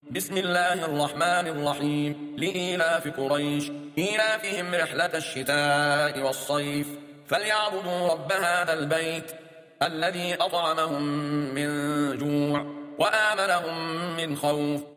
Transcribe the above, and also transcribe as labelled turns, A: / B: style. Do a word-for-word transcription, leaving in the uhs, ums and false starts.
A: بسم الله الرحمن الرحيم. لإيلاف قريش إيلافهم رحلة الشتاء والصيف فليعبدوا رب هذا البيت الذي أطعمهم من جوع وآمنهم من خوف.